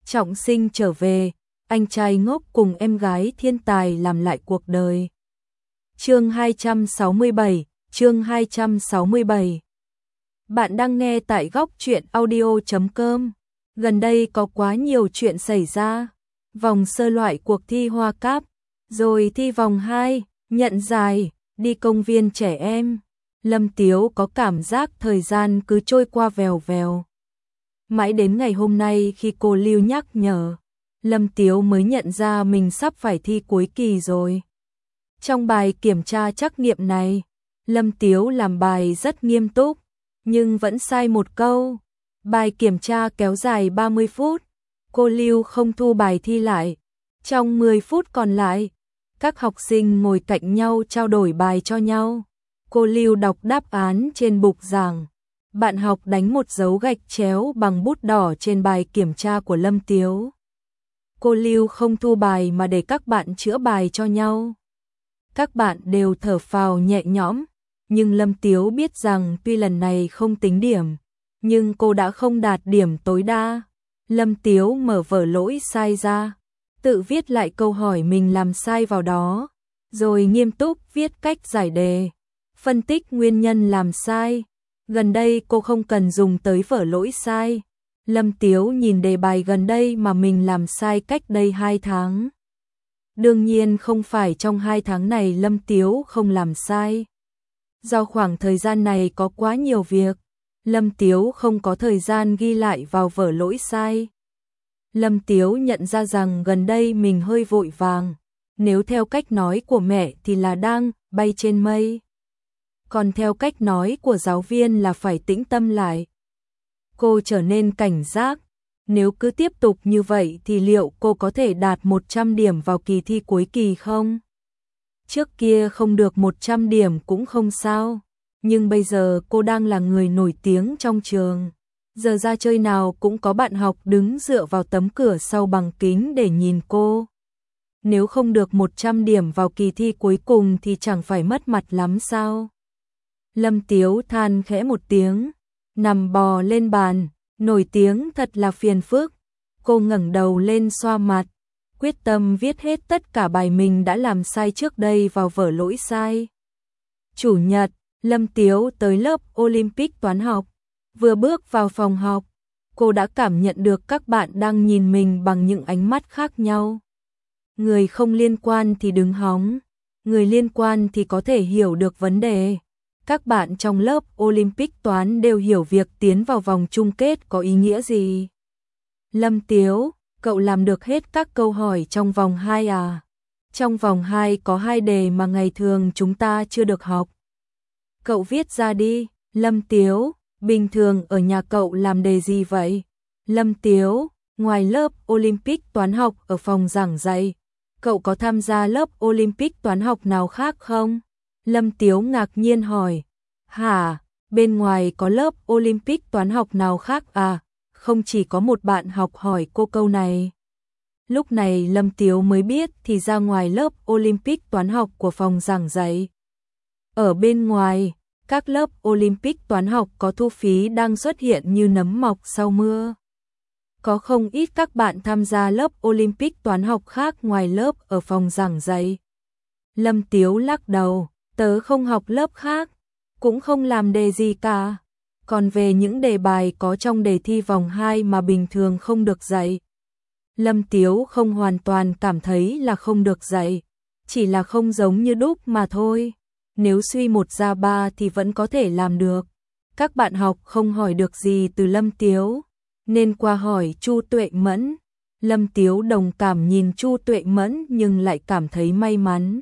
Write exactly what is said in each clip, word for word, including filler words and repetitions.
trọng sinh trở về, anh trai ngốc cùng em gái thiên tài làm lại cuộc đời. Chương hai trăm sáu mươi bảy, chương hai trăm sáu mươi bảy. Bạn đang nghe tại góc truyện audio chấm com. Gần đây có quá nhiều chuyện xảy ra. Vòng sơ loại cuộc thi Hoa Cáp, rồi thi vòng hai, nhận giải, đi công viên trẻ em. Lâm Tiếu có cảm giác thời gian cứ trôi qua vèo vèo. Mãi đến ngày hôm nay khi cô Lưu nhắc nhở, Lâm Tiếu mới nhận ra mình sắp phải thi cuối kỳ rồi. Trong bài kiểm tra trắc nghiệm này, Lâm Tiếu làm bài rất nghiêm túc, nhưng vẫn sai một câu. Bài kiểm tra kéo dài ba mươi phút, cô Lưu không thu bài thi lại. Trong mười phút còn lại, các học sinh ngồi cạnh nhau trao đổi bài cho nhau. Cô Lưu đọc đáp án trên bục giảng. Bạn học đánh một dấu gạch chéo bằng bút đỏ trên bài kiểm tra của Lâm Tiếu. Cô Lưu không thu bài mà để các bạn chữa bài cho nhau. Các bạn đều thở phào nhẹ nhõm, nhưng Lâm Tiếu biết rằng tuy lần này không tính điểm, nhưng cô đã không đạt điểm tối đa. Lâm Tiếu mở vở lỗi sai ra, tự viết lại câu hỏi mình làm sai vào đó, rồi nghiêm túc viết cách giải đề, phân tích nguyên nhân làm sai. Gần đây cô không cần dùng tới vở lỗi sai. Lâm Tiếu nhìn đề bài gần đây mà mình làm sai cách đây hai tháng. Đương nhiên không phải trong hai tháng này Lâm Tiếu không làm sai. Do khoảng thời gian này có quá nhiều việc, Lâm Tiếu không có thời gian ghi lại vào vở lỗi sai. Lâm Tiếu nhận ra rằng gần đây mình hơi vội vàng. Nếu theo cách nói của mẹ thì là đang bay trên mây. Còn theo cách nói của giáo viên là phải tĩnh tâm lại. Cô trở nên cảnh giác. Nếu cứ tiếp tục như vậy thì liệu cô có thể đạt một trăm điểm vào kỳ thi cuối kỳ không? Trước kia không được một trăm điểm cũng không sao. Nhưng bây giờ cô đang là người nổi tiếng trong trường. Giờ ra chơi nào cũng có bạn học đứng dựa vào tấm cửa sau bằng kính để nhìn cô. Nếu không được một trăm điểm vào kỳ thi cuối cùng thì chẳng phải mất mặt lắm sao? Lâm Tiếu than khẽ một tiếng, nằm bò lên bàn, nổi tiếng thật là phiền phức. Cô ngẩng đầu lên xoa mặt, quyết tâm viết hết tất cả bài mình đã làm sai trước đây vào vở lỗi sai. Chủ nhật, Lâm Tiếu tới lớp Olympic toán học. Vừa bước vào phòng học, cô đã cảm nhận được các bạn đang nhìn mình bằng những ánh mắt khác nhau. Người không liên quan thì đứng hóng, người liên quan thì có thể hiểu được vấn đề. Các bạn trong lớp Olympic toán đều hiểu việc tiến vào vòng chung kết có ý nghĩa gì. Lâm Tiếu, cậu làm được hết các câu hỏi trong vòng hai à? Trong vòng hai có hai đề mà ngày thường chúng ta chưa được học. Cậu viết ra đi. Lâm Tiếu, bình thường ở nhà cậu làm đề gì vậy? Lâm Tiếu, ngoài lớp Olympic toán học ở phòng giảng dạy, cậu có tham gia lớp Olympic toán học nào khác không? Lâm Tiếu ngạc nhiên hỏi. Hả, bên ngoài có lớp Olympic toán học nào khác à? Không chỉ có một bạn học hỏi cô câu này. Lúc này Lâm Tiếu mới biết thì ra ngoài lớp Olympic toán học của phòng giảng dạy. Ở bên ngoài, các lớp Olympic toán học có thu phí đang xuất hiện như nấm mọc sau mưa. Có không ít các bạn tham gia lớp Olympic toán học khác ngoài lớp ở phòng giảng dạy. Lâm Tiếu lắc đầu, tớ không học lớp khác, cũng không làm đề gì cả. Còn về những đề bài có trong đề thi vòng hai mà bình thường không được dạy, Lâm Tiếu không hoàn toàn cảm thấy là không được dạy, chỉ là không giống như đúc mà thôi. Nếu suy một ra ba thì vẫn có thể làm được. Các bạn học không hỏi được gì từ Lâm Tiếu, nên qua hỏi Chu Tuệ Mẫn. Lâm Tiếu đồng cảm nhìn Chu Tuệ Mẫn nhưng lại cảm thấy may mắn.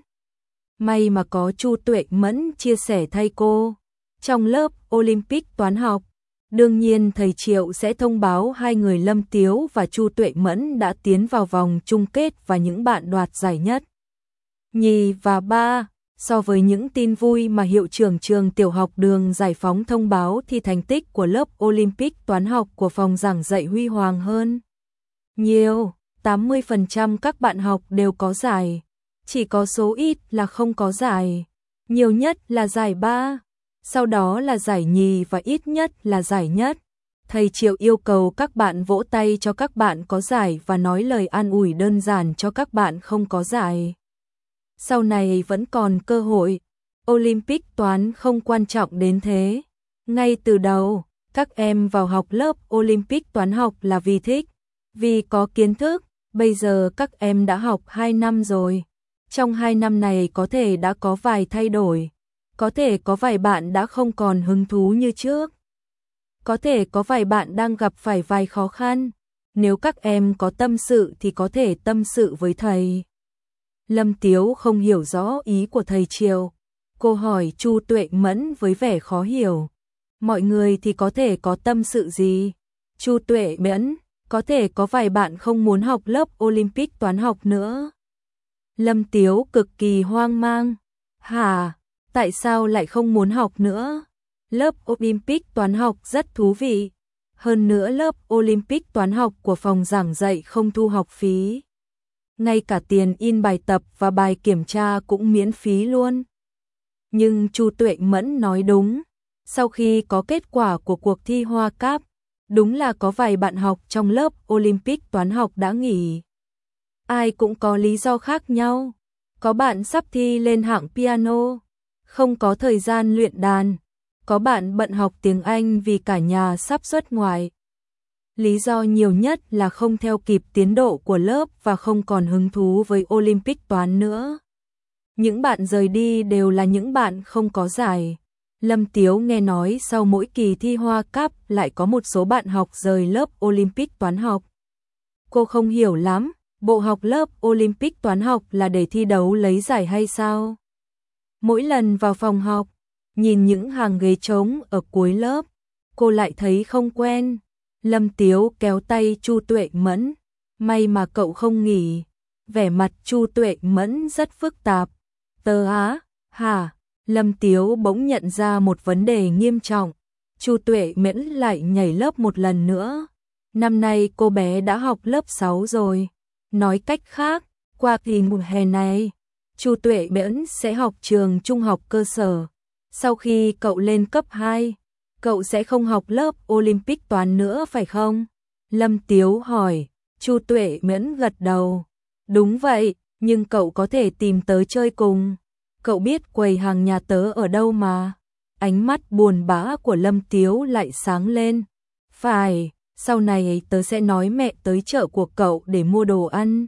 May mà có Chu Tuệ Mẫn chia sẻ thay cô. Trong lớp Olympic toán học, đương nhiên thầy Triệu sẽ thông báo hai người Lâm Tiếu và Chu Tuệ Mẫn đã tiến vào vòng chung kết và những bạn đoạt giải nhất, nhì và ba. So với những tin vui mà hiệu trưởng trường tiểu học Đường Giải Phóng thông báo thì thành tích của lớp Olympic toán học của phòng giảng dạy huy hoàng hơn nhiều. tám mươi phần trăm các bạn học đều có giải, chỉ có số ít là không có giải. Nhiều nhất là giải ba, sau đó là giải nhì và ít nhất là giải nhất. Thầy Triệu yêu cầu các bạn vỗ tay cho các bạn có giải và nói lời an ủi đơn giản cho các bạn không có giải. Sau này vẫn còn cơ hội. Olympic toán không quan trọng đến thế. Ngay từ đầu, các em vào học lớp Olympic toán học là vì thích, vì có kiến thức. Bây giờ các em đã học hai năm rồi. Trong hai năm này có thể đã có vài thay đổi. Có thể có vài bạn đã không còn hứng thú như trước. Có thể có vài bạn đang gặp phải vài khó khăn. Nếu các em có tâm sự thì có thể tâm sự với thầy. Lâm Tiếu không hiểu rõ ý của thầy Triệu. Cô hỏi Chu Tuệ Mẫn với vẻ khó hiểu. Mọi người thì có thể có tâm sự gì? Chu Tuệ Mẫn, có thể có vài bạn không muốn học lớp Olympic toán học nữa. Lâm Tiếu cực kỳ hoang mang. Hả? Tại sao lại không muốn học nữa? Lớp Olympic toán học rất thú vị. Hơn nữa lớp Olympic toán học của phòng giảng dạy không thu học phí. Ngay cả tiền in bài tập và bài kiểm tra cũng miễn phí luôn. Nhưng Chu Tuệ Mẫn nói đúng. Sau khi có kết quả của cuộc thi Hoa Cáp, đúng là có vài bạn học trong lớp Olympic toán học đã nghỉ. Ai cũng có lý do khác nhau. Có bạn sắp thi lên hạng piano, không có thời gian luyện đàn. Có bạn bận học tiếng Anh vì cả nhà sắp xuất ngoại. Lý do nhiều nhất là không theo kịp tiến độ của lớp và không còn hứng thú với Olympic toán nữa. Những bạn rời đi đều là những bạn không có giải. Lâm Tiếu nghe nói sau mỗi kỳ thi Hoa Cáp lại có một số bạn học rời lớp Olympic toán học. Cô không hiểu lắm, bộ học lớp Olympic toán học là để thi đấu lấy giải hay sao? Mỗi lần vào phòng học, nhìn những hàng ghế trống ở cuối lớp, cô lại thấy không quen. Lâm Tiếu kéo tay Chu Tuệ Mẫn, may mà cậu không nghỉ. Vẻ mặt Chu Tuệ Mẫn rất phức tạp. Tớ á, hả? Lâm Tiếu bỗng nhận ra một vấn đề nghiêm trọng. Chu Tuệ Mẫn lại nhảy lớp một lần nữa. Năm nay cô bé đã học lớp sáu rồi. Nói cách khác, qua kỳ mùa hè này, Chu Tuệ Mẫn sẽ học trường trung học cơ sở. Sau khi cậu lên cấp hai, cậu sẽ không học lớp Olympic toán nữa phải không? Lâm Tiếu hỏi. Chu Tuệ Mẫn gật đầu. Đúng vậy, nhưng cậu có thể tìm tớ chơi cùng. Cậu biết quầy hàng nhà tớ ở đâu mà. Ánh mắt buồn bã của Lâm Tiếu lại sáng lên. Phải, sau này tớ sẽ nói mẹ tới chợ của cậu để mua đồ ăn.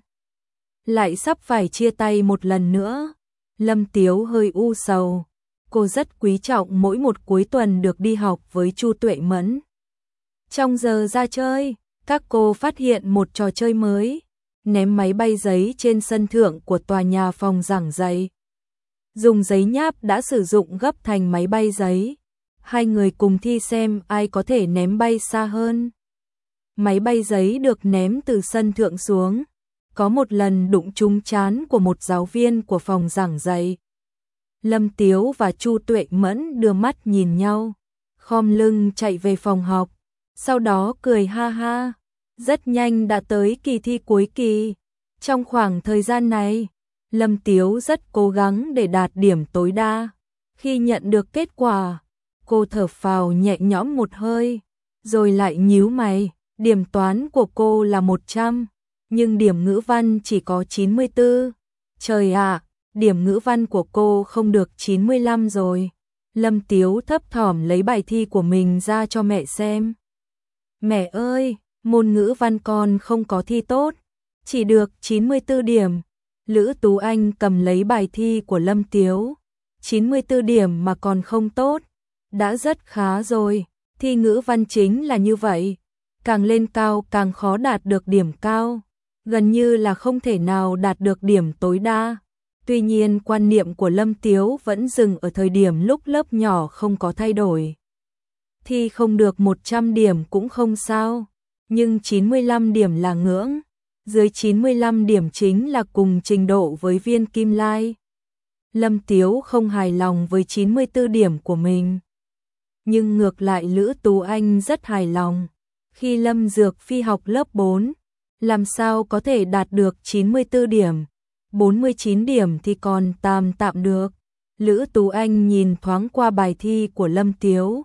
Lại sắp phải chia tay một lần nữa. Lâm Tiếu hơi u sầu. Cô rất quý trọng mỗi một cuối tuần được đi học với Chu Tuệ Mẫn. Trong giờ ra chơi, các cô phát hiện một trò chơi mới. Ném máy bay giấy trên sân thượng của tòa nhà phòng giảng dạy. Dùng giấy nháp đã sử dụng gấp thành máy bay giấy. Hai người cùng thi xem ai có thể ném bay xa hơn. Máy bay giấy được ném từ sân thượng xuống. Có một lần đụng trúng trán của một giáo viên của phòng giảng dạy. Lâm Tiếu và Chu Tuệ Mẫn đưa mắt nhìn nhau, khom lưng chạy về phòng học, sau đó cười ha ha. Rất nhanh đã tới kỳ thi cuối kỳ. Trong khoảng thời gian này, Lâm Tiếu rất cố gắng để đạt điểm tối đa. Khi nhận được kết quả, cô thở phào nhẹ nhõm một hơi, rồi lại nhíu mày. Điểm toán của cô là một trăm, nhưng điểm ngữ văn chỉ có chín mươi tư. Trời ạ, điểm ngữ văn của cô không được chín mươi lăm rồi. Lâm Tiếu thấp thỏm lấy bài thi của mình ra cho mẹ xem. Mẹ ơi, môn ngữ văn con không có thi tốt, chỉ được chín mươi tư điểm. Lữ Tú Anh cầm lấy bài thi của Lâm Tiếu. chín mươi tư điểm mà còn không tốt, đã rất khá rồi. Thi ngữ văn chính là như vậy, càng lên cao càng khó đạt được điểm cao, gần như là không thể nào đạt được điểm tối đa. Tuy nhiên quan niệm của Lâm Tiếu vẫn dừng ở thời điểm lúc lớp nhỏ không có thay đổi. Thi không được một trăm điểm cũng không sao, nhưng chín mươi lăm điểm là ngưỡng. Dưới chín mươi lăm điểm chính là cùng trình độ với Viên Kim Lai. Lâm Tiếu không hài lòng với chín mươi tư điểm của mình. Nhưng ngược lại Lữ Tú Anh rất hài lòng. Khi Lâm Dược Phi học lớp bốn, làm sao có thể đạt được chín mươi tư điểm, bốn mươi chín điểm thì còn tạm tạm được. Lữ Tú Anh nhìn thoáng qua bài thi của Lâm Tiếu,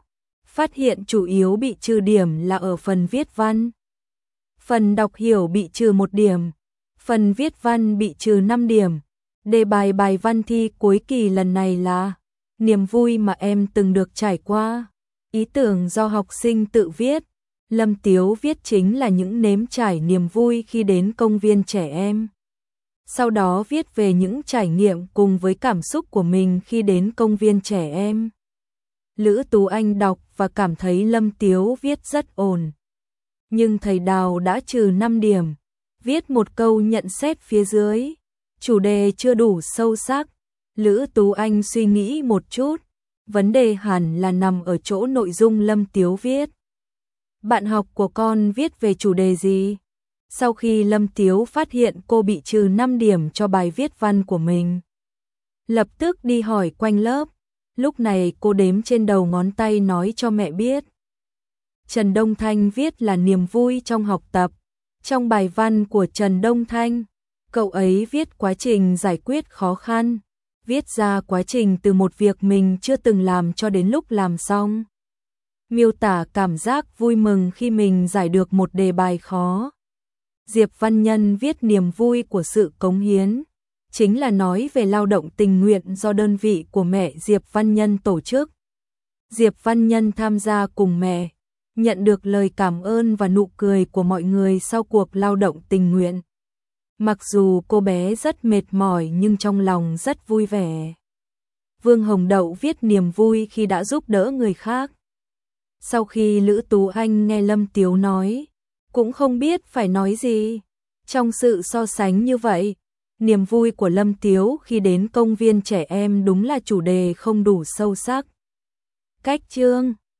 phát hiện chủ yếu bị trừ điểm là ở phần viết văn. Phần đọc hiểu bị trừ một điểm, phần viết văn bị trừ năm điểm. Đề bài bài văn thi cuối kỳ lần này là niềm vui mà em từng được trải qua. Ý tưởng do học sinh tự viết. Lâm Tiếu viết chính là những nếm trải niềm vui khi đến công viên trẻ em. Sau đó viết về những trải nghiệm cùng với cảm xúc của mình khi đến công viên trẻ em. Lữ Tú Anh đọc và cảm thấy Lâm Tiếu viết rất ổn. Nhưng thầy Đào đã trừ năm điểm. Viết một câu nhận xét phía dưới. Chủ đề chưa đủ sâu sắc. Lữ Tú Anh suy nghĩ một chút. Vấn đề hẳn là nằm ở chỗ nội dung Lâm Tiếu viết. Bạn học của con viết về chủ đề gì? Sau khi Lâm Tiếu phát hiện cô bị trừ năm điểm cho bài viết văn của mình, lập tức đi hỏi quanh lớp. Lúc này cô đếm trên đầu ngón tay nói cho mẹ biết. Trần Đông Thanh viết là niềm vui trong học tập. Trong bài văn của Trần Đông Thanh, cậu ấy viết quá trình giải quyết khó khăn, viết ra quá trình từ một việc mình chưa từng làm cho đến lúc làm xong. Miêu tả cảm giác vui mừng khi mình giải được một đề bài khó. Diệp Văn Nhân viết niềm vui của sự cống hiến, chính là nói về lao động tình nguyện do đơn vị của mẹ Diệp Văn Nhân tổ chức. Diệp Văn Nhân tham gia cùng mẹ, nhận được lời cảm ơn và nụ cười của mọi người sau cuộc lao động tình nguyện. Mặc dù cô bé rất mệt mỏi nhưng trong lòng rất vui vẻ. Vương Hồng Đậu viết niềm vui khi đã giúp đỡ người khác. Sau khi Lữ Tú Anh nghe Lâm Tiếu nói, cũng không biết phải nói gì. Trong sự so sánh như vậy, niềm vui của Lâm Tiếu khi đến công viên trẻ em đúng là chủ đề không đủ sâu sắc. Cách chương